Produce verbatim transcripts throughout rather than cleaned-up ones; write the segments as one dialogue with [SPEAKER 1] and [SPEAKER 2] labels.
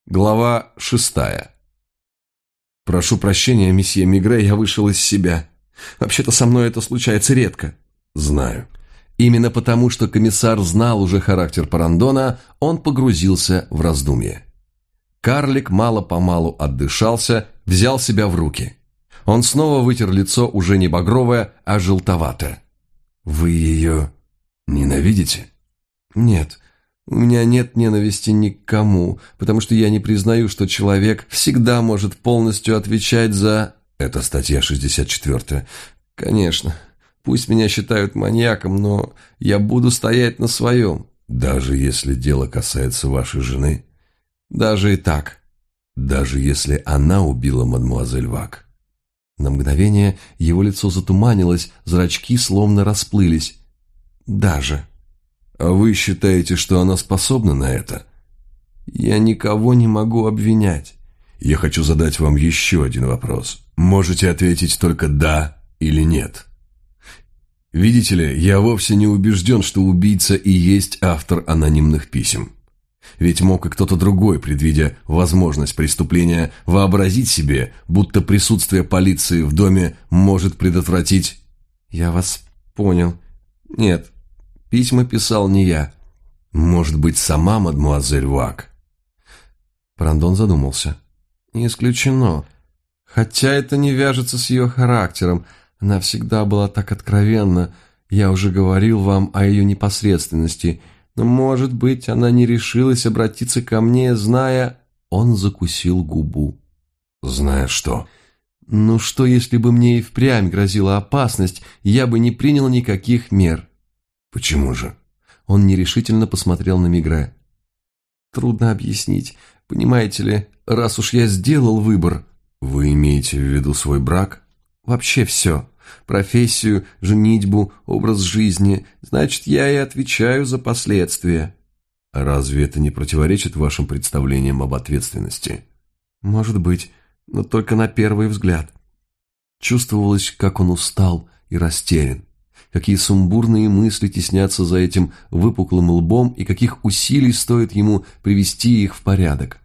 [SPEAKER 1] Глава шестая. «Прошу прощения, месье Мигре, я вышел из себя. Вообще-то со мной это случается редко». «Знаю». Именно потому, что комиссар знал уже характер Парандона, он погрузился в раздумье. Карлик мало-помалу отдышался, взял себя в руки. Он снова вытер лицо уже не багровое, а желтоватое. «Вы ее ненавидите?» «Нет». У меня нет ненависти ни к кому, потому что я не признаю, что человек всегда может полностью отвечать за... Это статья шестьдесят четвёртая. Конечно, пусть меня считают маньяком, но я буду стоять на своем. Даже если дело касается вашей жены? Даже и так. Даже если она убила мадемуазель Вак? На мгновение его лицо затуманилось, зрачки словно расплылись. Даже... «А вы считаете, что она способна на это?» «Я никого не могу обвинять». «Я хочу задать вам еще один вопрос. Можете ответить только «да» или «нет». Видите ли, я вовсе не убежден, что убийца и есть автор анонимных писем. Ведь мог и кто-то другой, предвидя возможность преступления, вообразить себе, будто присутствие полиции в доме может предотвратить... «Я вас понял. Нет». Письма писал не я. Может быть, сама мадемуазель Вак?» Парандон задумался. «Не исключено. Хотя это не вяжется с ее характером. Она всегда была так откровенна. Я уже говорил вам о ее непосредственности. Но, может быть, она не решилась обратиться ко мне, зная...» Он закусил губу. «Зная что?» «Ну что, если бы мне и впрямь грозила опасность, я бы не принял никаких мер». «Почему же?» Он нерешительно посмотрел на Мигре. «Трудно объяснить. Понимаете ли, раз уж я сделал выбор...» «Вы имеете в виду свой брак?» «Вообще все. Профессию, женитьбу, образ жизни. Значит, я и отвечаю за последствия». «Разве это не противоречит вашим представлениям об ответственности?» «Может быть, но только на первый взгляд». Чувствовалось, как он устал и растерян. Какие сумбурные мысли теснятся за этим выпуклым лбом и каких усилий стоит ему привести их в порядок.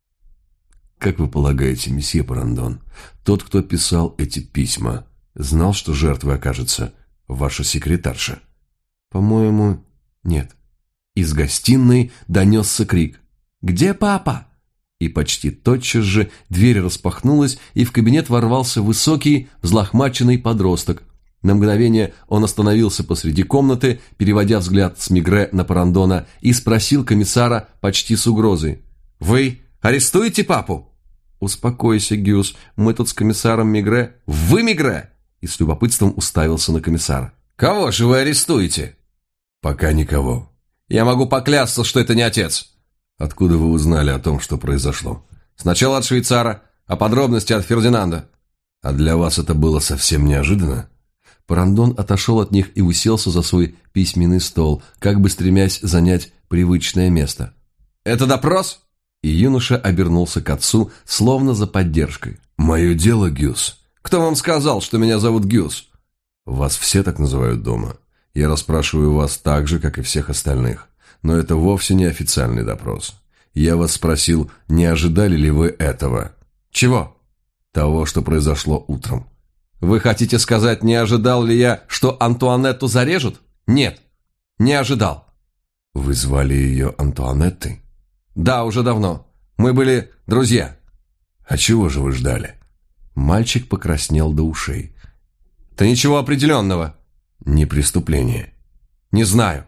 [SPEAKER 1] «Как вы полагаете, месье Парандон, тот, кто писал эти письма, знал, что жертвой окажется ваша секретарша?» «По-моему, нет». Из гостиной донесся крик: «Где папа?» И почти тотчас же дверь распахнулась, и в кабинет ворвался высокий, взлохмаченный подросток. На мгновение он остановился посреди комнаты, переводя взгляд с Мигре на Парандона, и спросил комиссара почти с угрозой: «Вы арестуете папу?» «Успокойся, Гюс, мы тут с комиссаром Мигре». «Вы Мигре?» И с любопытством уставился на комиссара. «Кого же вы арестуете?» «Пока никого». «Я могу поклясться, что это не отец». «Откуда вы узнали о том, что произошло?» «Сначала от швейцара, а подробности от Фердинанда». «А для вас это было совсем неожиданно?» Парандон отошел от них и уселся за свой письменный стол, как бы стремясь занять привычное место. «Это допрос?» И юноша обернулся к отцу, словно за поддержкой. «Мое дело, Гюс». «Кто вам сказал, что меня зовут Гюс?» «Вас все так называют дома. Я расспрашиваю вас так же, как и всех остальных. Но это вовсе не официальный допрос. Я вас спросил, не ожидали ли вы этого?» «Чего?» «Того, что произошло утром». «Вы хотите сказать, не ожидал ли я, что Антуанетту зарежут?» «Нет, не ожидал». «Вы звали ее Антуанеттой?» «Да, уже давно. Мы были друзья». «А чего же вы ждали?» Мальчик покраснел до ушей. «Да ничего определенного». «Не преступление?» «Не знаю».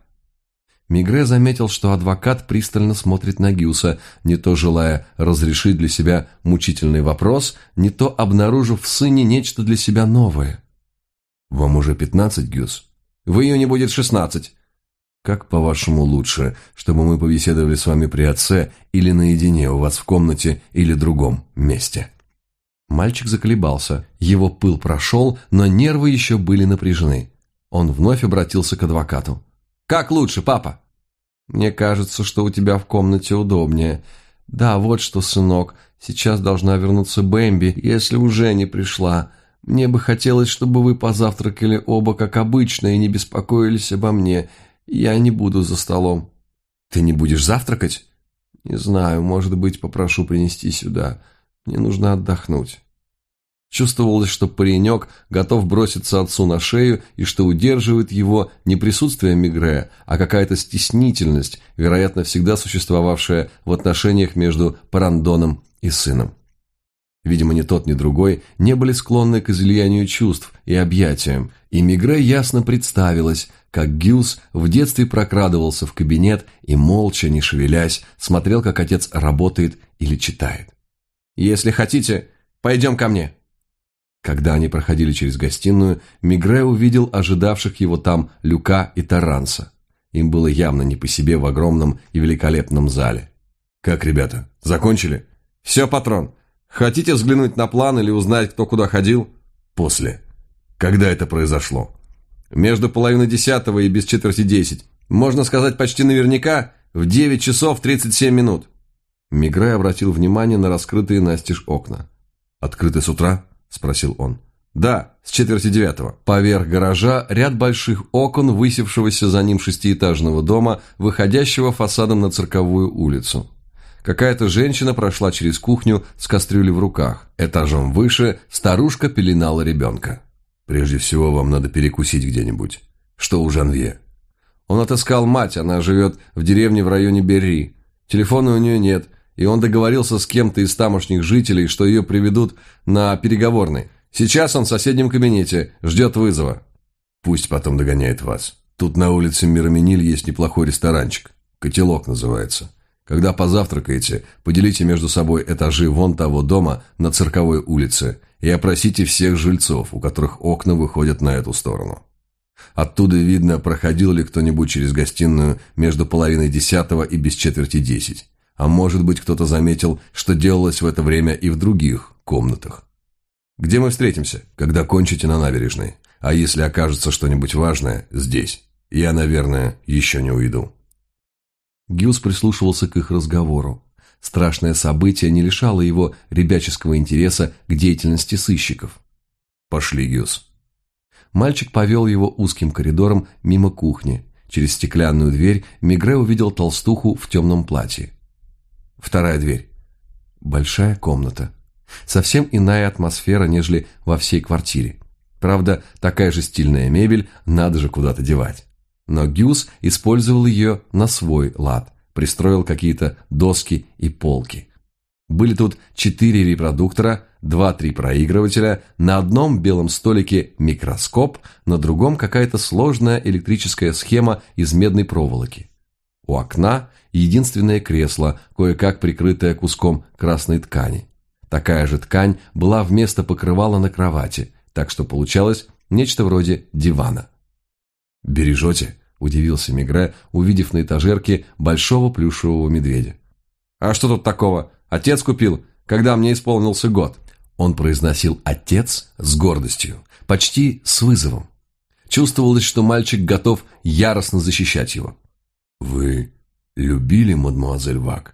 [SPEAKER 1] Мигре заметил, что адвокат пристально смотрит на Гюса, не то желая разрешить для себя мучительный вопрос, не то обнаружив в сыне нечто для себя новое. «Вам уже пятнадцать, Гюс?» «В июне будет шестнадцать». «Как, по-вашему, лучше, чтобы мы побеседовали с вами при отце или наедине у вас в комнате или другом месте?» Мальчик заколебался. Его пыл прошел, но нервы еще были напряжены. Он вновь обратился к адвокату. «Как лучше, папа?» «Мне кажется, что у тебя в комнате удобнее. Да, вот что, сынок, сейчас должна вернуться Бэмби, если уже не пришла. Мне бы хотелось, чтобы вы позавтракали оба, как обычно, и не беспокоились обо мне. Я не буду за столом». «Ты не будешь завтракать?» «Не знаю, может быть, попрошу принести сюда. Мне нужно отдохнуть». Чувствовалось, что паренек готов броситься отцу на шею и что удерживает его не присутствие Мегре, а какая-то стеснительность, вероятно, всегда существовавшая в отношениях между Парандоном и сыном. Видимо, ни тот, ни другой не были склонны к излиянию чувств и объятиям, и Мегре ясно представилось, как Гюс в детстве прокрадывался в кабинет и, молча, не шевелясь, смотрел, как отец работает или читает. «Если хотите, пойдем ко мне». Когда они проходили через гостиную, Мегре увидел ожидавших его там Люка и Таранса. Им было явно не по себе в огромном и великолепном зале. «Как, ребята, закончили?» «Все, патрон. Хотите взглянуть на план или узнать, кто куда ходил?» «После. Когда это произошло?» «Между половиной десятого и без четверти десять. Можно сказать почти наверняка, в девять часов тридцать семь минут». Мегре обратил внимание на раскрытые настежь окна. «Открыты с утра?» – спросил он. «Да, с четверти девятого». Поверх гаража ряд больших окон, высевшегося за ним шестиэтажного дома, выходящего фасадом на Цирковую улицу. Какая-то женщина прошла через кухню с кастрюлей в руках. Этажом выше старушка пеленала ребенка. «Прежде всего, вам надо перекусить где-нибудь. Что у Жанвье?» Он отыскал мать, она живет в деревне в районе Берри. Телефона у нее нет, и он договорился с кем-то из тамошних жителей, что ее приведут на переговорной. Сейчас он в соседнем кабинете, ждет вызова. Пусть потом догоняет вас. Тут на улице Мираминиль есть неплохой ресторанчик. «Котелок» называется. Когда позавтракаете, поделите между собой этажи вон того дома на Цирковой улице и опросите всех жильцов, у которых окна выходят на эту сторону. Оттуда видно, проходил ли кто-нибудь через гостиную между половиной десятого и без четверти десять. А может быть, кто-то заметил, что делалось в это время и в других комнатах. «Где мы встретимся?» «Когда кончите на набережной. А если окажется что-нибудь важное, здесь. Я, наверное, еще не уйду». Гюс прислушивался к их разговору. Страшное событие не лишало его ребяческого интереса к деятельности сыщиков. «Пошли, Гюс». Мальчик повел его узким коридором мимо кухни. Через стеклянную дверь Мегре увидел толстуху в темном платье. Вторая дверь. Большая комната. Совсем иная атмосфера, нежели во всей квартире. Правда, такая же стильная мебель, надо же куда-то девать. Но Гюс использовал ее на свой лад, пристроил какие-то доски и полки. Были тут четыре репродуктора, два-три проигрывателя, на одном белом столике микроскоп, на другом какая-то сложная электрическая схема из медной проволоки. У окна единственное кресло, кое-как прикрытое куском красной ткани. Такая же ткань была вместо покрывала на кровати, так что получалось нечто вроде дивана. «Бережете?» – удивился Мегре, увидев на этажерке большого плюшевого медведя. «А что тут такого? Отец купил, когда мне исполнился год». Он произносил «отец» с гордостью, почти с вызовом. Чувствовалось, что мальчик готов яростно защищать его. «Вы любили мадемуазель Вак?»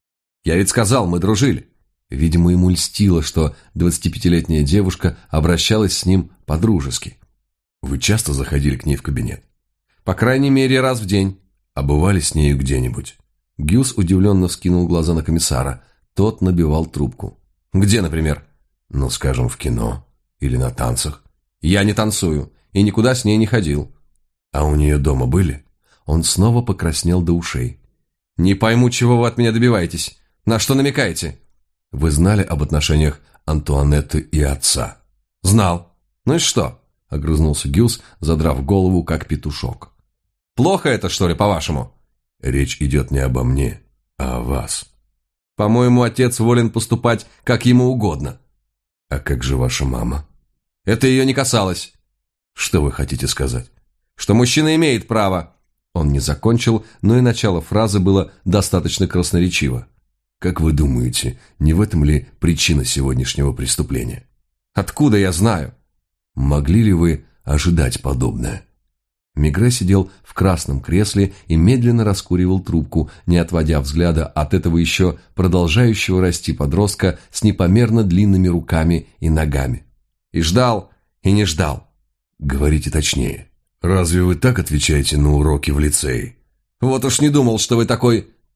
[SPEAKER 1] «Я ведь сказал, мы дружили». Видимо, ему льстило, что двадцатипятилетняя девушка обращалась с ним по-дружески. «Вы часто заходили к ней в кабинет?» «По крайней мере, раз в день». «А бывали с нею где-нибудь?» Гюс удивленно вскинул глаза на комиссара. Тот набивал трубку. «Где, например?» «Ну, скажем, в кино или на танцах». «Я не танцую и никуда с ней не ходил». «А у нее дома были?» Он снова покраснел до ушей. «Не пойму, чего вы от меня добиваетесь. На что намекаете?» «Вы знали об отношениях Антуанетты и отца?» «Знал. Ну и что?» — огрызнулся Гюс, задрав голову, как петушок. «Плохо это, что ли, по-вашему?» «Речь идет не обо мне, а о вас». «По-моему, отец волен поступать, как ему угодно». «А как же ваша мама?» «Это ее не касалось». «Что вы хотите сказать?» «Что мужчина имеет право». Он не закончил, но и начало фразы было достаточно красноречиво. «Как вы думаете, не в этом ли причина сегодняшнего преступления?» «Откуда я знаю?» «Могли ли вы ожидать подобное?» Мегре сидел в красном кресле и медленно раскуривал трубку, не отводя взгляда от этого еще продолжающего расти подростка с непомерно длинными руками и ногами. И ждал, и не ждал. «Говорите точнее. Разве вы так отвечаете на уроки в лицее?» «Вот уж не думал, что вы такой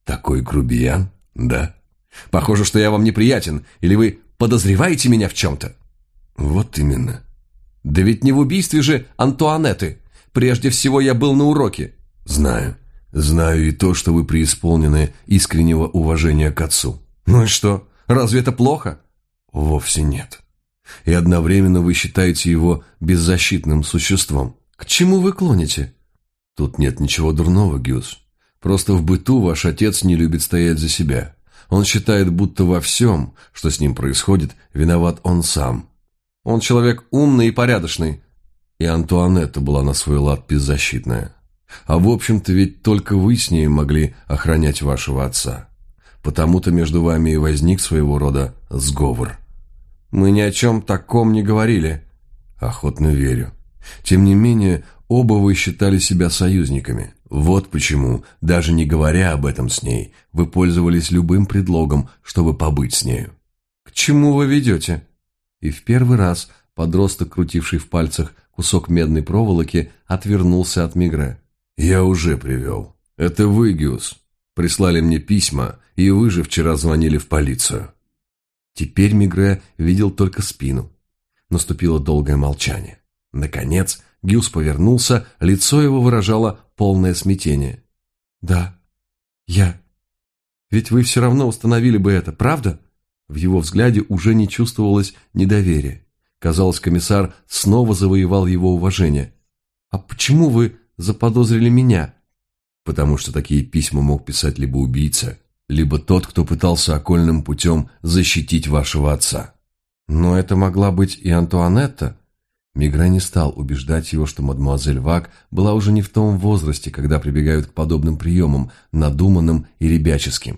[SPEAKER 1] Такой грубиян, да? Похоже, что я вам неприятен, или вы подозреваете меня в чем-то? Вот именно. Да ведь не в убийстве же Антуанетты. Прежде всего я был на уроке. Знаю. Знаю и то, что вы преисполнены искреннего уважения к отцу. Ну и что? Разве это плохо? Вовсе нет. И одновременно вы считаете его беззащитным существом. К чему вы клоните? Тут нет ничего дурного, Гюс. Просто в быту ваш отец не любит стоять за себя. Он считает, будто во всем, что с ним происходит, виноват он сам. Он человек умный и порядочный. И Антуанетта была на свой лад беззащитная. А в общем-то ведь только вы с ней могли охранять вашего отца. Потому-то между вами и возник своего рода сговор. Мы ни о чем таком не говорили. Охотно верю. Тем не менее, оба вы считали себя союзниками. Вот почему, даже не говоря об этом с ней, вы пользовались любым предлогом, чтобы побыть с нею. К чему вы ведете? И в первый раз подросток, крутивший в пальцах кусок медной проволоки, отвернулся от Мегре. Я уже привел. Это вы, Гюс, прислали мне письма, и вы же вчера звонили в полицию. Теперь Мегре видел только спину. Наступило долгое молчание. Наконец, Гюс повернулся, лицо его выражало полное смятение. «Да, я. Ведь вы все равно установили бы это, правда?» В его взгляде уже не чувствовалось недоверия. Казалось, комиссар снова завоевал его уважение. «А почему вы заподозрили меня?» «Потому что такие письма мог писать либо убийца, либо тот, кто пытался окольным путем защитить вашего отца». «Но это могла быть и Антуанетта». Мегре не стал убеждать его, что мадемуазель Вак была уже не в том возрасте, когда прибегают к подобным приемам, надуманным и ребяческим.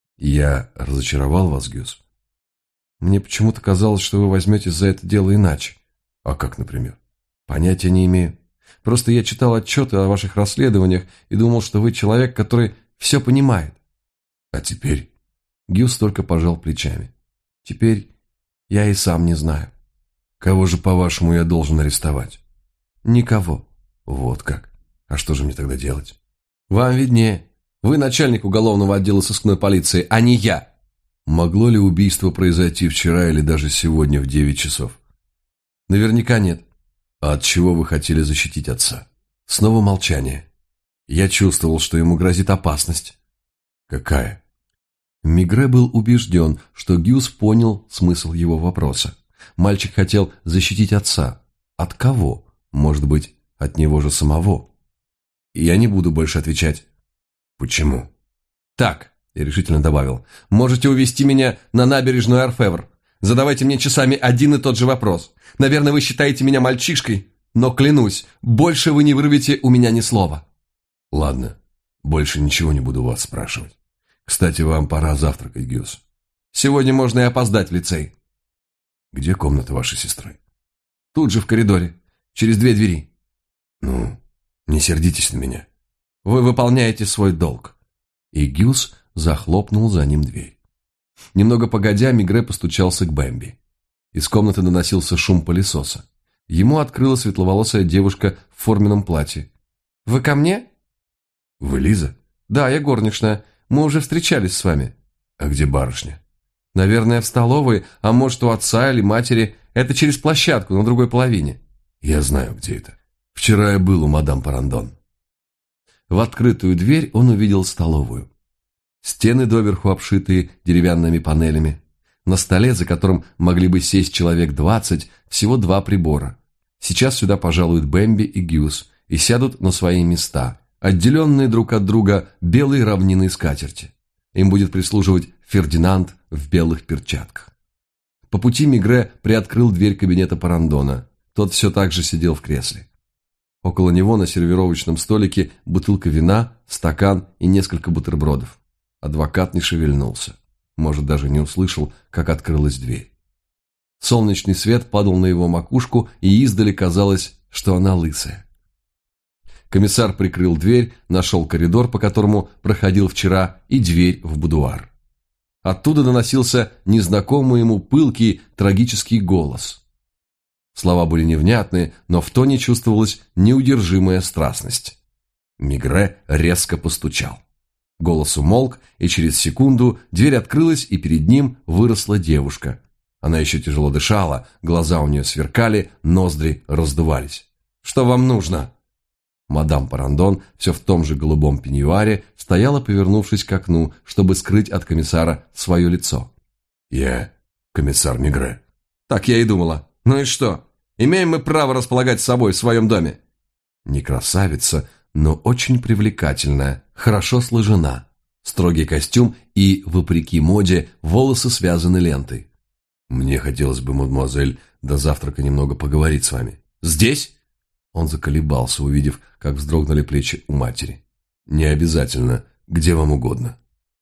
[SPEAKER 1] «Я разочаровал вас, Гюс?» «Мне почему-то казалось, что вы возьметесь за это дело иначе». «А как, например?» «Понятия не имею. Просто я читал отчеты о ваших расследованиях и думал, что вы человек, который все понимает». «А теперь?» Гюс только пожал плечами. «Теперь я и сам не знаю». «Кого же, по-вашему, я должен арестовать?» «Никого». «Вот как? А что же мне тогда делать?» «Вам виднее. Вы начальник уголовного отдела сыскной полиции, а не я». «Могло ли убийство произойти вчера или даже сегодня в девять часов?» «Наверняка нет». «А от чего вы хотели защитить отца?» Снова молчание. Я чувствовал, что ему грозит опасность. «Какая?» Мегре был убежден, что Гюс понял смысл его вопроса. Мальчик хотел защитить отца. От кого? Может быть, от него же самого? Я не буду больше отвечать. Почему? Так, я решительно добавил. Можете увезти меня на набережную Орфевр. Задавайте мне часами один и тот же вопрос. Наверное, вы считаете меня мальчишкой, но клянусь, больше вы не вырвете у меня ни слова. Ладно, больше ничего не буду вас спрашивать. Кстати, вам пора завтракать, Гюс. Сегодня можно и опоздать в лицей. Где комната вашей сестры? Тут же в коридоре, через две двери. Ну, не сердитесь на меня. Вы выполняете свой долг. И Гюс захлопнул за ним дверь. Немного погодя, Мегре постучался к Бэмби. Из комнаты доносился шум пылесоса. Ему открыла светловолосая девушка в форменном платье. «Вы ко мне?» «Вы Лиза?» «Да, я горничная. Мы уже встречались с вами». «А где барышня?» «Наверное, в столовой, а может, у отца или матери. Это через площадку, на другой половине». «Я знаю, где это. Вчера я был у мадам Парандон». В открытую дверь он увидел столовую. Стены доверху обшитые деревянными панелями. На столе, за которым могли бы сесть человек двадцать, всего два прибора. Сейчас сюда пожалуют Бэмби и Гюс и сядут на свои места, отделенные друг от друга белой равниной скатерти. Им будет прислуживать Фердинанд в белых перчатках. По пути Мегре приоткрыл дверь кабинета Парандона. Тот все так же сидел в кресле. Около него на сервировочном столике бутылка вина, стакан и несколько бутербродов. Адвокат не шевельнулся. Может, даже не услышал, как открылась дверь. Солнечный свет падал на его макушку, и издали казалось, что она лысая. Комиссар прикрыл дверь, нашел коридор, по которому проходил вчера, и дверь в будуар. Оттуда доносился незнакомый ему пылкий, трагический голос. Слова были невнятные, но в тоне чувствовалась неудержимая страстность. Мегре резко постучал. Голос умолк, и через секунду дверь открылась, и перед ним выросла девушка. Она еще тяжело дышала, глаза у нее сверкали, ноздри раздувались. «Что вам нужно?» Мадам Парандон все в том же голубом пеньюаре стояла, повернувшись к окну, чтобы скрыть от комиссара свое лицо. «Я комиссар Мигре». «Так я и думала. Ну и что? Имеем мы право располагать собой в своем доме?» Не красавица, но очень привлекательная, хорошо сложена. Строгий костюм и, вопреки моде, волосы связаны лентой. «Мне хотелось бы, мадемуазель, до завтрака немного поговорить с вами». «Здесь?» Он заколебался, увидев, как вздрогнули плечи у матери. «Не обязательно. Где вам угодно».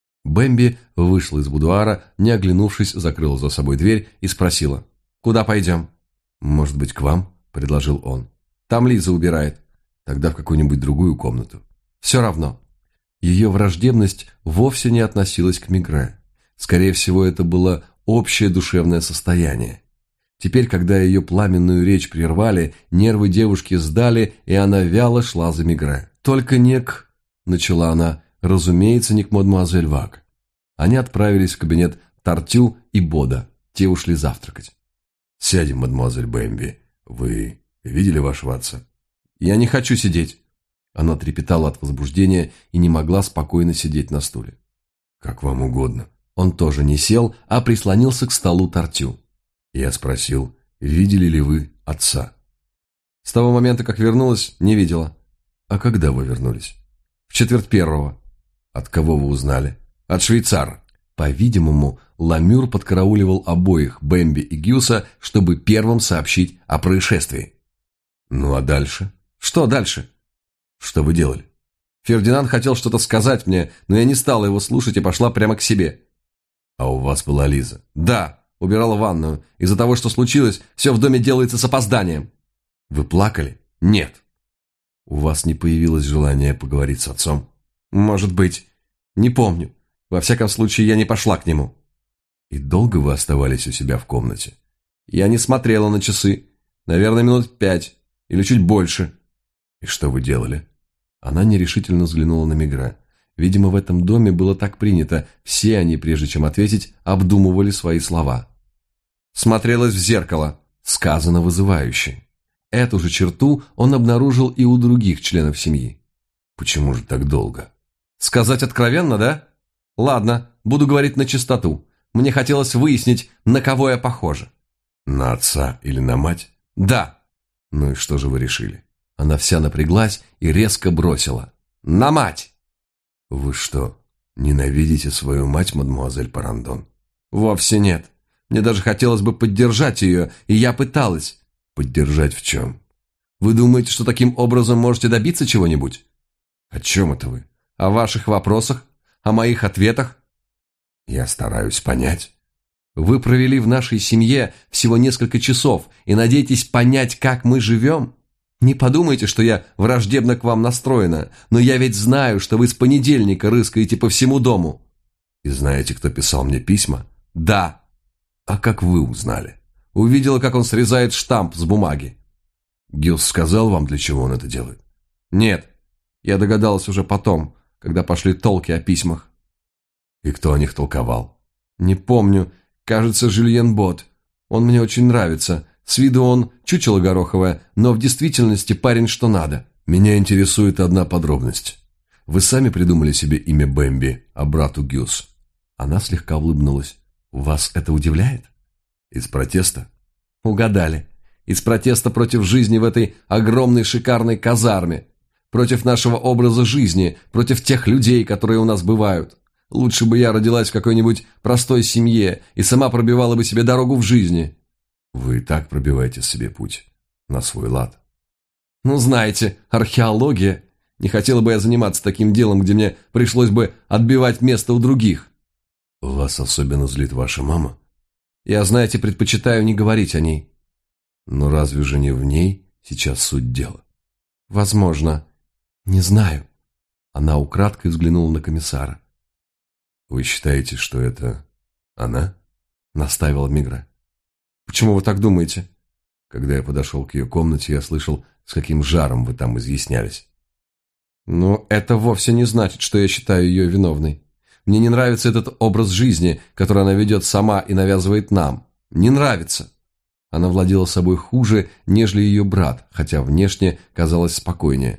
[SPEAKER 1] Бэмби вышла из будуара, не оглянувшись, закрыла за собой дверь и спросила. «Куда пойдем?» «Может быть, к вам?» – предложил он. «Там Лиза убирает». «Тогда в какую-нибудь другую комнату». «Все равно». Ее враждебность вовсе не относилась к Мигре. Скорее всего, это было общее душевное состояние. Теперь, когда ее пламенную речь прервали, нервы девушки сдали, и она вяло шла за Мигре. «Только не к...» – начала она. «Разумеется, не к мадемуазель Вак». Они отправились в кабинет Тартю и Бода. Те ушли завтракать. «Сядем, мадемуазель Бэмби. Вы видели вашего отца?» «Я не хочу сидеть». Она трепетала от возбуждения и не могла спокойно сидеть на стуле. «Как вам угодно». Он тоже не сел, а прислонился к столу Тартю. Я спросил, видели ли вы отца? С того момента, как вернулась, не видела. А когда вы вернулись? В четверть первого. От кого вы узнали? От швейцара. По-видимому, Ламюр подкарауливал обоих, Бэмби и Гюса, чтобы первым сообщить о происшествии. Ну а дальше? Что дальше? Что вы делали? Фердинанд хотел что-то сказать мне, но я не стала его слушать и пошла прямо к себе. А у вас была Лиза? Да, убирала ванную. Из-за того, что случилось, все в доме делается с опозданием. Вы плакали? Нет. У вас не появилось желания поговорить с отцом? Может быть. Не помню. Во всяком случае, я не пошла к нему. И долго вы оставались у себя в комнате? Я не смотрела на часы. Наверное, минут пять. Или чуть больше. И что вы делали? Она нерешительно взглянула на Мигре. Видимо, в этом доме было так принято. Все они, прежде чем ответить, обдумывали свои слова. Смотрелась в зеркало. Сказано вызывающе. Эту же черту он обнаружил и у других членов семьи. Почему же так долго? Сказать откровенно, да? Ладно, буду говорить на чистоту. Мне хотелось выяснить, на кого я похожа. На отца или на мать? Да. Ну и что же вы решили? Она вся напряглась и резко бросила. На мать! Вы что, ненавидите свою мать, мадемуазель Парандон? Вовсе нет. Мне даже хотелось бы поддержать ее, и я пыталась. Поддержать в чем? Вы думаете, что таким образом можете добиться чего-нибудь? О чем это вы? О ваших вопросах? О моих ответах? Я стараюсь понять. Вы провели в нашей семье всего несколько часов и надеетесь понять, как мы живем? Не подумайте, что я враждебно к вам настроена, но я ведь знаю, что вы с понедельника рыскаете по всему дому. И знаете, кто писал мне письма? Да. А как вы узнали? Увидела, как он срезает штамп с бумаги. Гюс сказал вам, для чего он это делает? Нет. Я догадалась уже потом, когда пошли толки о письмах. И кто о них толковал? Не помню. Кажется, Жюльен Бот. Он мне очень нравится. С виду он чучело гороховое, но в действительности парень что надо. Меня интересует одна подробность. Вы сами придумали себе имя Бэмби, а брату Гюс? Она слегка улыбнулась. Вас это удивляет? Из протеста? Угадали. Из протеста против жизни в этой огромной шикарной казарме. Против нашего образа жизни, против тех людей, которые у нас бывают. Лучше бы я родилась в какой-нибудь простой семье и сама пробивала бы себе дорогу в жизни. Вы и так пробиваете себе путь. На свой лад. Ну, знаете, археология. Не хотела бы я заниматься таким делом, где мне пришлось бы отбивать место у других. Вас особенно злит ваша мама? Я, знаете, предпочитаю не говорить о ней. Но разве же не в ней сейчас суть дела? Возможно. Не знаю. Она украдкой взглянула на комиссара. Вы считаете, что это она? Наставила Мигре. Почему вы так думаете? Когда я подошел к ее комнате, я слышал, с каким жаром вы там изъяснялись. Но это вовсе не значит, что я считаю ее виновной. Мне не нравится этот образ жизни, который она ведет сама и навязывает нам. Не нравится. Она владела собой хуже, нежели ее брат, хотя внешне казалась спокойнее.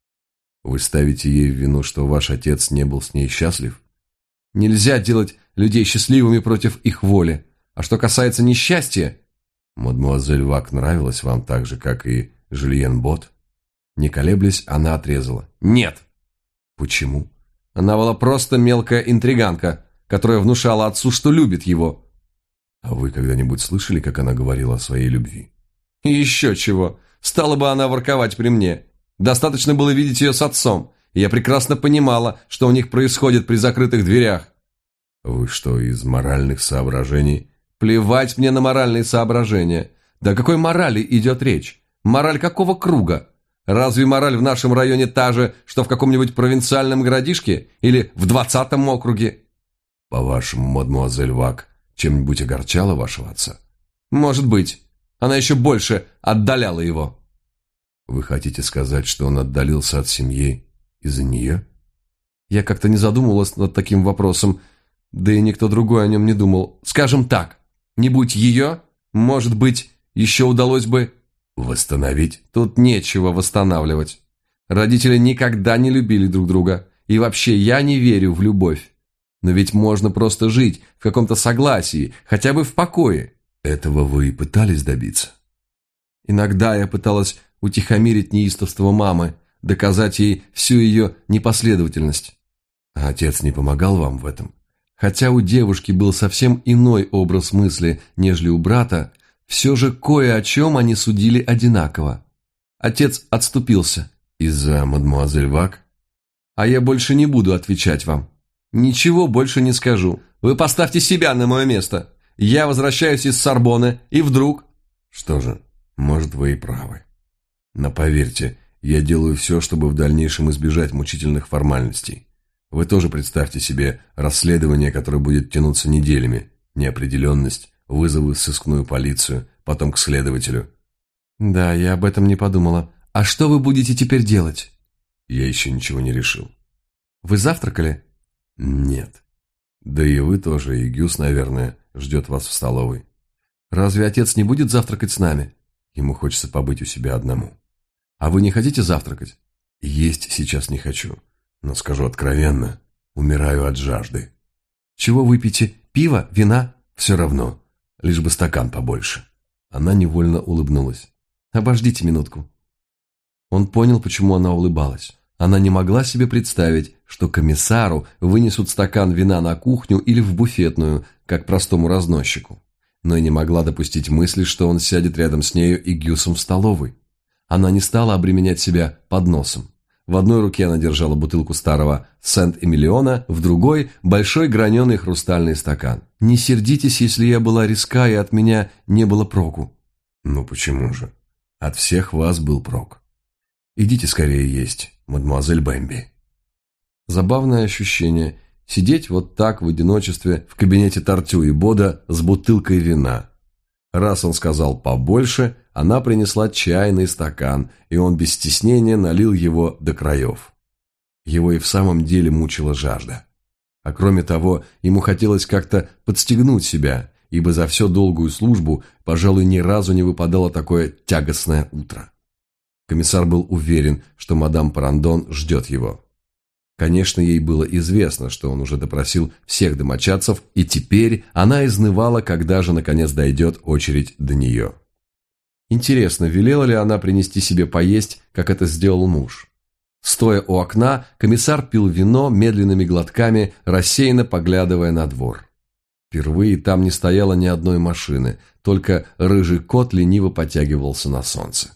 [SPEAKER 1] Вы ставите ей в вину, что ваш отец не был с ней счастлив? Нельзя делать людей счастливыми против их воли. А что касается несчастья... Мадемуазель Вак нравилась вам так же, как и Жюльен Бот? Не колеблясь, она отрезала. Нет. Почему? Она была просто мелкая интриганка, которая внушала отцу, что любит его. А вы когда-нибудь слышали, как она говорила о своей любви? И еще чего. Стала бы она ворковать при мне. Достаточно было видеть ее с отцом. И я прекрасно понимала, что у них происходит при закрытых дверях. Вы что, из моральных соображений? Плевать мне на моральные соображения. Да о какой морали идет речь? Мораль какого круга? Разве мораль в нашем районе та же, что в каком-нибудь провинциальном городишке или в двадцатом округе? По-вашему, мадемуазель Вак чем-нибудь огорчала вашего отца? Может быть. Она еще больше отдаляла его. Вы хотите сказать, что он отдалился от семьи из-за нее? Я как-то не задумывалась над таким вопросом, да и никто другой о нем не думал. Скажем так, не будь ее, может быть, еще удалось бы... Восстановить? Тут нечего восстанавливать. Родители никогда не любили друг друга. И вообще, я не верю в любовь. Но ведь можно просто жить в каком-то согласии, хотя бы в покое. Этого вы и пытались добиться? Иногда я пыталась утихомирить неистовство мамы, доказать ей всю ее непоследовательность. А отец не помогал вам в этом? Хотя у девушки был совсем иной образ мысли, нежели у брата, все же кое о чем они судили одинаково. Отец отступился. Из-за мадемуазель Вак? А я больше не буду отвечать вам. Ничего больше не скажу. Вы поставьте себя на мое место. Я возвращаюсь из Сорбонны, и вдруг... Что же, может, вы и правы. Но поверьте, я делаю все, чтобы в дальнейшем избежать мучительных формальностей. Вы тоже представьте себе расследование, которое будет тянуться неделями, неопределенность, вызовы в сыскную полицию, потом к следователю. Да, я об этом не подумала. А что вы будете теперь делать? Я еще ничего не решил. Вы завтракали? Нет. Да и вы тоже, и Гюс, наверное, ждет вас в столовой. Разве отец не будет завтракать с нами? Ему хочется побыть у себя одному. А вы не хотите завтракать? Есть сейчас не хочу. Но скажу откровенно, умираю от жажды. Чего выпьете? Пиво? Вина? Все равно. Лишь бы стакан побольше. Она невольно улыбнулась. Обождите минутку. Он понял, почему она улыбалась. Она не могла себе представить, что комиссару вынесут стакан вина на кухню или в буфетную, как простому разносчику. Но и не могла допустить мысли, что он сядет рядом с нею и Гюсом в столовой. Она не стала обременять себя подносом. В одной руке она держала бутылку старого Сент-Эмилиона, в другой – большой граненый хрустальный стакан. «Не сердитесь, если я была резка, и от меня не было проку». «Ну почему же? От всех вас был прок. Идите скорее есть, мадемуазель Бэмби». Забавное ощущение – сидеть вот так в одиночестве в кабинете Тартю и Бода с бутылкой вина. Раз он сказал побольше, она принесла чайный стакан, и он без стеснения налил его до краев. Его и в самом деле мучила жажда. А кроме того, ему хотелось как-то подстегнуть себя, ибо за всю долгую службу, пожалуй, ни разу не выпадало такое тягостное утро. Комиссар был уверен, что мадам Парандон ждет его. Конечно, ей было известно, что он уже допросил всех домочадцев, и теперь она изнывала, когда же наконец дойдет очередь до нее. Интересно, велела ли она принести себе поесть, как это сделал муж? Стоя у окна, комиссар пил вино медленными глотками, рассеянно поглядывая на двор. Впервые там не стояло ни одной машины, только рыжий кот лениво потягивался на солнце.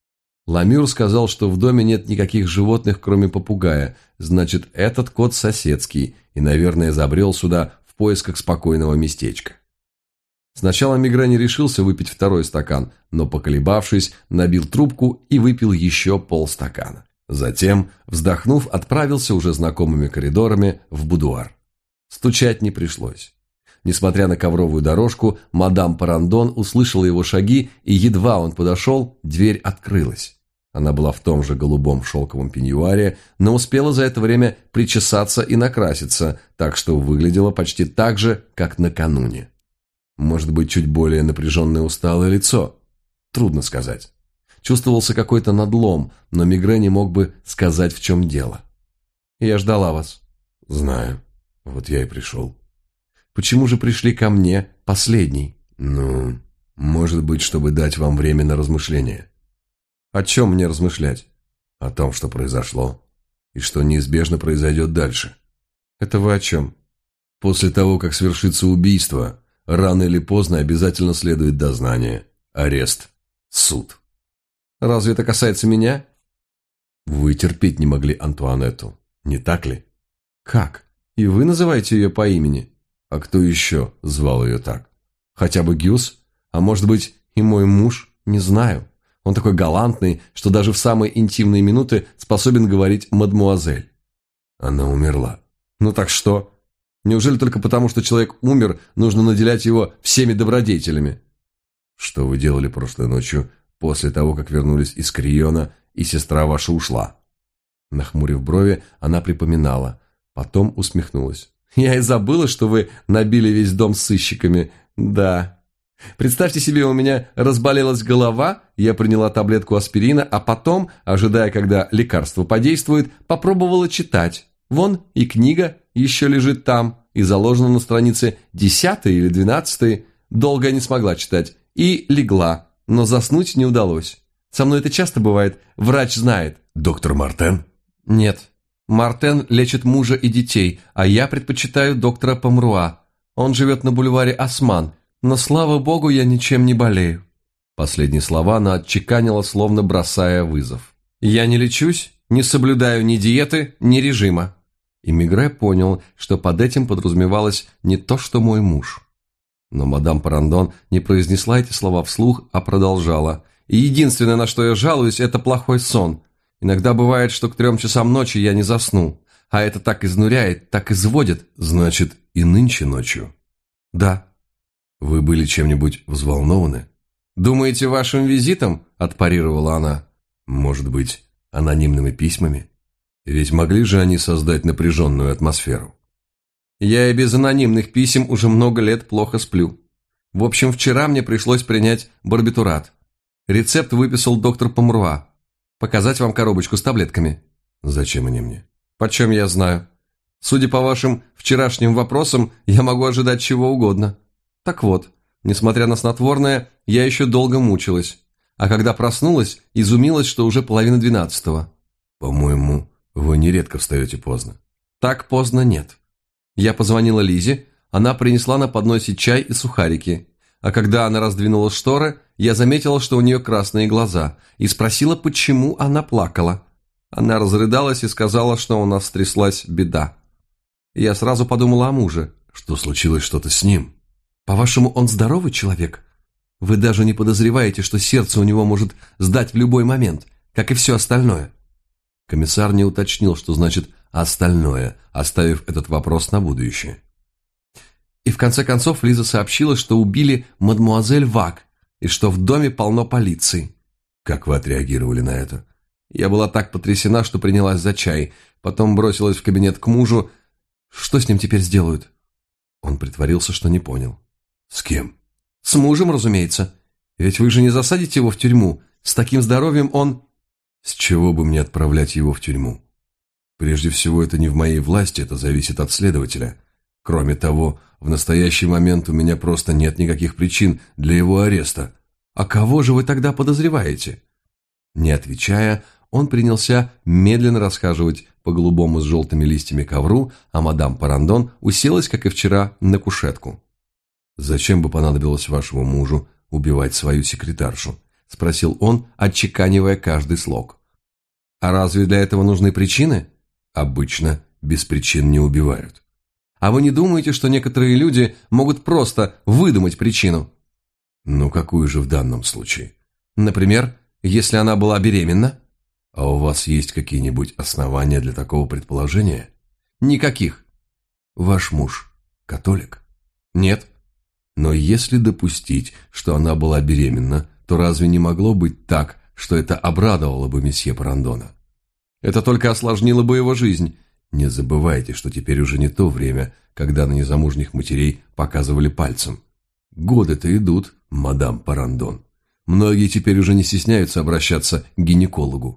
[SPEAKER 1] Ламюр сказал, что в доме нет никаких животных, кроме попугая, значит, этот кот соседский и, наверное, забрел сюда в поисках спокойного местечка. Сначала Мегре не решился выпить второй стакан, но, поколебавшись, набил трубку и выпил еще полстакана. Затем, вздохнув, отправился уже знакомыми коридорами в будуар. Стучать не пришлось. Несмотря на ковровую дорожку, мадам Парандон услышала его шаги, и едва он подошел, дверь открылась. Она была в том же голубом шелковом пеньюаре, но успела за это время причесаться и накраситься, так что выглядела почти так же, как накануне. Может быть, чуть более напряженное усталое лицо? Трудно сказать. Чувствовался какой-то надлом, но Мегрэ не мог бы сказать, в чем дело. «Я ждала вас». «Знаю. Вот я и пришел». «Почему же пришли ко мне последний?» «Ну, может быть, чтобы дать вам время на размышление». «О чем мне размышлять?» «О том, что произошло, и что неизбежно произойдет дальше». «Это вы о чем?» «После того, как свершится убийство, рано или поздно обязательно следует дознание, арест, суд». «Разве это касается меня?» «Вы терпеть не могли Антуанетту, не так ли?» «Как? И вы называете ее по имени?» «А кто еще звал ее так?» «Хотя бы Гюс? А может быть, и мой муж? Не знаю. Он такой галантный, что даже в самые интимные минуты способен говорить «мадмуазель». Она умерла. Ну так что? Неужели только потому, что человек умер, нужно наделять его всеми добродетелями? Что вы делали прошлой ночью, после того, как вернулись из Криона, и сестра ваша ушла?» Нахмурив брови, она припоминала, потом усмехнулась. «Я и забыла, что вы набили весь дом сыщиками. Да. Представьте себе, у меня разболелась голова, я приняла таблетку аспирина, а потом, ожидая, когда лекарство подействует, попробовала читать. Вон и книга еще лежит там, и заложена на странице десятой или двенадцатой. Долго я не смогла читать. И легла, но заснуть не удалось. Со мной это часто бывает, врач знает».
[SPEAKER 2] «Доктор Мартен?»
[SPEAKER 1] «Нет. Мартен лечит мужа и детей, а я предпочитаю доктора Помруа. Он живет на бульваре Осман, но, слава богу, я ничем не болею». Последние слова она отчеканила, словно бросая вызов. «Я не лечусь, не соблюдаю ни диеты, ни режима». И Мегрэ понял, что под этим подразумевалось не то, что мой муж. Но мадам Парандон не произнесла эти слова вслух, а продолжала. «И единственное, на что я жалуюсь, это плохой сон. Иногда бывает, что к трем часам ночи я не засну, а это так изнуряет, так изводит».
[SPEAKER 2] «Значит, и нынче ночью?»
[SPEAKER 1] «Да».
[SPEAKER 2] «Вы были чем-нибудь взволнованы?»
[SPEAKER 1] «Думаете, вашим визитом?» – отпарировала она.
[SPEAKER 2] «Может быть, анонимными письмами? Ведь могли же они создать напряженную атмосферу?»
[SPEAKER 1] «Я и без анонимных писем уже много лет плохо сплю. В общем, вчера мне пришлось принять барбитурат. Рецепт выписал доктор Помруа. Показать вам коробочку с таблетками?»
[SPEAKER 2] «Зачем они мне?»
[SPEAKER 1] «Почем я знаю? Судя по вашим вчерашним вопросам, я могу ожидать чего угодно. Так вот, несмотря на снотворное, я еще долго мучилась. А когда проснулась, изумилась, что уже половина двенадцатого».
[SPEAKER 2] «По-моему, вы нередко встаете поздно».
[SPEAKER 1] «Так поздно нет. Я позвонила Лизе, она принесла на подносе чай и сухарики. А когда она раздвинула шторы, я заметила, что у нее красные глаза, и спросила, почему она плакала. Она разрыдалась и сказала, что у нас стряслась беда. Я сразу подумала о муже.
[SPEAKER 2] «Что случилось что-то с ним?»
[SPEAKER 1] «По-вашему, он здоровый человек? Вы даже не подозреваете, что сердце у него может сдать в любой момент, как и все остальное».
[SPEAKER 2] Комиссар не уточнил, что значит «остальное», оставив этот вопрос на будущее.
[SPEAKER 1] И в конце концов Лиза сообщила, что убили мадмуазель Вак, и что в доме полно полиции.
[SPEAKER 2] Как вы отреагировали на это?
[SPEAKER 1] Я была так потрясена, что принялась за чай, потом бросилась в кабинет к мужу. Что с ним теперь сделают?
[SPEAKER 2] Он притворился, что не понял. С кем?
[SPEAKER 1] С мужем, разумеется. Ведь вы же не засадите его в тюрьму. С таким здоровьем он...
[SPEAKER 2] С чего бы мне отправлять его в тюрьму? Прежде всего, это не в моей власти, это зависит от следователя. Кроме того, в настоящий момент у меня просто нет никаких причин для его ареста.
[SPEAKER 1] А кого же вы тогда подозреваете? Не отвечая, он принялся медленно расхаживать по голубому с желтыми листьями ковру, а мадам Парандон уселась, как и вчера, на кушетку.
[SPEAKER 2] «Зачем бы понадобилось вашему мужу убивать свою секретаршу?»
[SPEAKER 1] – спросил он, отчеканивая каждый слог. «А разве для этого нужны причины?»
[SPEAKER 2] «Обычно без причин не убивают».
[SPEAKER 1] «А вы не думаете, что некоторые люди могут просто выдумать причину?»
[SPEAKER 2] «Ну, какую же в данном случае?»
[SPEAKER 1] «Например, если она была беременна?»
[SPEAKER 2] «А у вас есть какие-нибудь основания для такого предположения?»
[SPEAKER 1] «Никаких».
[SPEAKER 2] «Ваш муж католик?»
[SPEAKER 1] «Нет».
[SPEAKER 2] «Но если допустить, что она была беременна, то разве не могло быть так, что это обрадовало бы месье Парандона.
[SPEAKER 1] Это только осложнило бы его жизнь.
[SPEAKER 2] Не забывайте, что теперь уже не то время, когда на незамужних матерей показывали пальцем. Годы-то идут, мадам Парандон. Многие теперь уже не стесняются обращаться к гинекологу.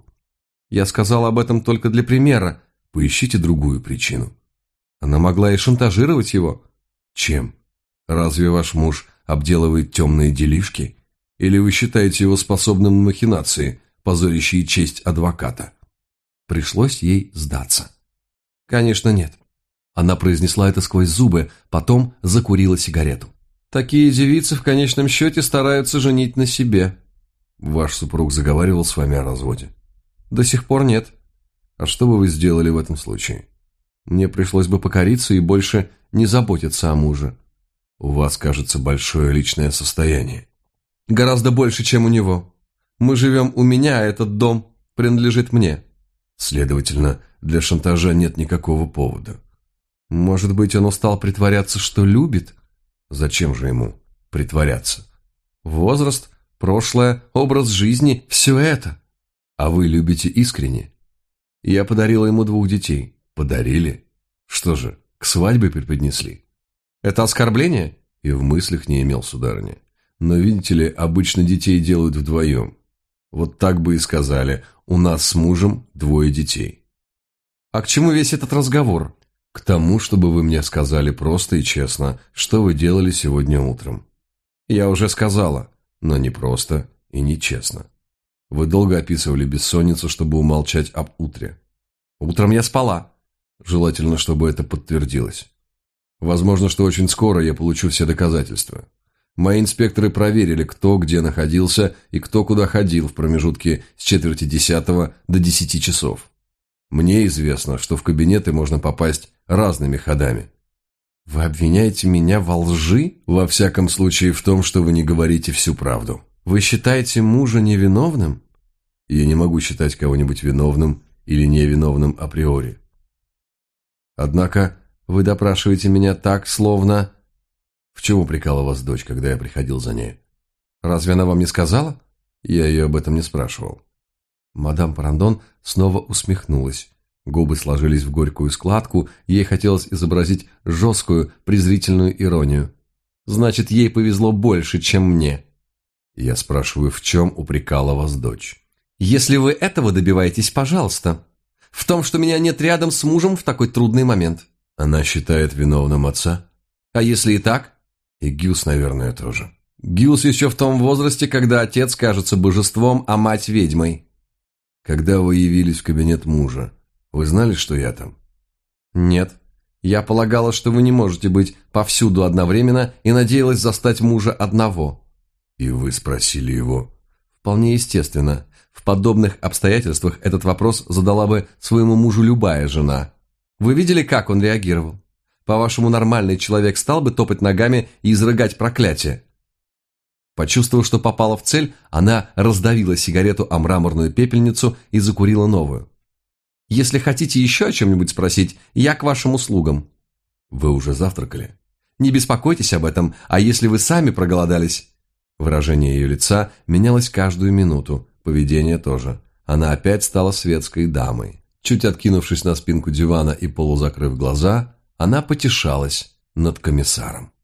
[SPEAKER 1] Я сказал об этом только для примера.
[SPEAKER 2] Поищите другую причину.
[SPEAKER 1] Она могла и шантажировать его.
[SPEAKER 2] Чем? Разве ваш муж обделывает темные делишки? Или вы считаете его способным на махинации, позорящие честь адвоката?
[SPEAKER 1] Пришлось ей сдаться. Конечно, нет. Она произнесла это сквозь зубы, потом закурила сигарету. Такие девицы в конечном счете стараются женить на себе.
[SPEAKER 2] Ваш супруг заговаривал с вами о разводе?
[SPEAKER 1] До сих пор нет.
[SPEAKER 2] А что бы вы сделали в этом случае?
[SPEAKER 1] Мне пришлось бы покориться и больше не заботиться о муже.
[SPEAKER 2] У вас, кажется, большое личное состояние.
[SPEAKER 1] Гораздо больше, чем у него. Мы живем у меня, а этот дом принадлежит мне.
[SPEAKER 2] Следовательно, для шантажа нет никакого повода.
[SPEAKER 1] Может быть, он устал притворяться, что любит?
[SPEAKER 2] Зачем же ему притворяться?
[SPEAKER 1] Возраст, прошлое, образ жизни – все это.
[SPEAKER 2] А вы любите искренне?
[SPEAKER 1] Я подарила ему двух детей.
[SPEAKER 2] Подарили? Что же, к свадьбе преподнесли?
[SPEAKER 1] Это оскорбление?
[SPEAKER 2] И в мыслях не имел, сударыня. Но, видите ли, обычно детей делают вдвоем. Вот так бы и сказали: у нас с мужем двое детей.
[SPEAKER 1] А к чему весь этот разговор?
[SPEAKER 2] К тому, чтобы вы мне сказали просто и честно, что вы делали сегодня утром.
[SPEAKER 1] Я уже сказала,
[SPEAKER 2] но не просто и не честно. Вы долго описывали бессонницу, чтобы умолчать об утре.
[SPEAKER 1] Утром я спала.
[SPEAKER 2] Желательно, чтобы это подтвердилось. Возможно, что очень скоро я получу все доказательства. Мои инспекторы проверили, кто где находился и кто куда ходил в промежутке с четверти десятого до десяти часов. Мне известно, что в кабинеты можно попасть разными ходами.
[SPEAKER 1] Вы обвиняете меня во лжи?
[SPEAKER 2] Во всяком случае, в том, что вы не говорите всю правду.
[SPEAKER 1] Вы считаете мужа невиновным?
[SPEAKER 2] Я не могу считать кого-нибудь виновным или невиновным априори.
[SPEAKER 1] Однако вы допрашиваете меня так, словно...
[SPEAKER 2] В чем упрекала вас дочь, когда я приходил за ней?
[SPEAKER 1] Разве она вам не сказала?
[SPEAKER 2] Я ее об этом не спрашивал.
[SPEAKER 1] Мадам Парандон снова усмехнулась. Губы сложились в горькую складку, ей хотелось изобразить жесткую, презрительную иронию. Значит, ей повезло больше, чем мне.
[SPEAKER 2] Я спрашиваю, в чем упрекала вас дочь?
[SPEAKER 1] Если вы этого добиваетесь, пожалуйста. В том, что меня нет рядом с мужем в такой трудный момент.
[SPEAKER 2] Она считает виновным отца?
[SPEAKER 1] А если и так?
[SPEAKER 2] И Гюс, наверное, тоже.
[SPEAKER 1] Гюс еще в том возрасте, когда отец кажется божеством, а мать ведьмой.
[SPEAKER 2] Когда вы явились в кабинет мужа, вы знали, что я там?
[SPEAKER 1] Нет. Я полагала, что вы не можете быть повсюду одновременно и надеялась застать мужа одного.
[SPEAKER 2] И вы спросили его?
[SPEAKER 1] Вполне естественно. В подобных обстоятельствах этот вопрос задала бы своему мужу любая жена. Вы видели, как он реагировал? По-вашему, нормальный человек стал бы топать ногами и изрыгать проклятие? Почувствовав, что попала в цель, она раздавила сигарету о мраморную пепельницу и закурила новую. «Если хотите еще о чем-нибудь спросить, я к вашим услугам».
[SPEAKER 2] «Вы уже завтракали?»
[SPEAKER 1] «Не беспокойтесь об этом, а если вы сами проголодались?» Выражение ее лица менялось каждую минуту, поведение тоже. Она опять стала светской дамой. Чуть откинувшись на спинку дивана и полузакрыв глаза, она потешалась над комиссаром.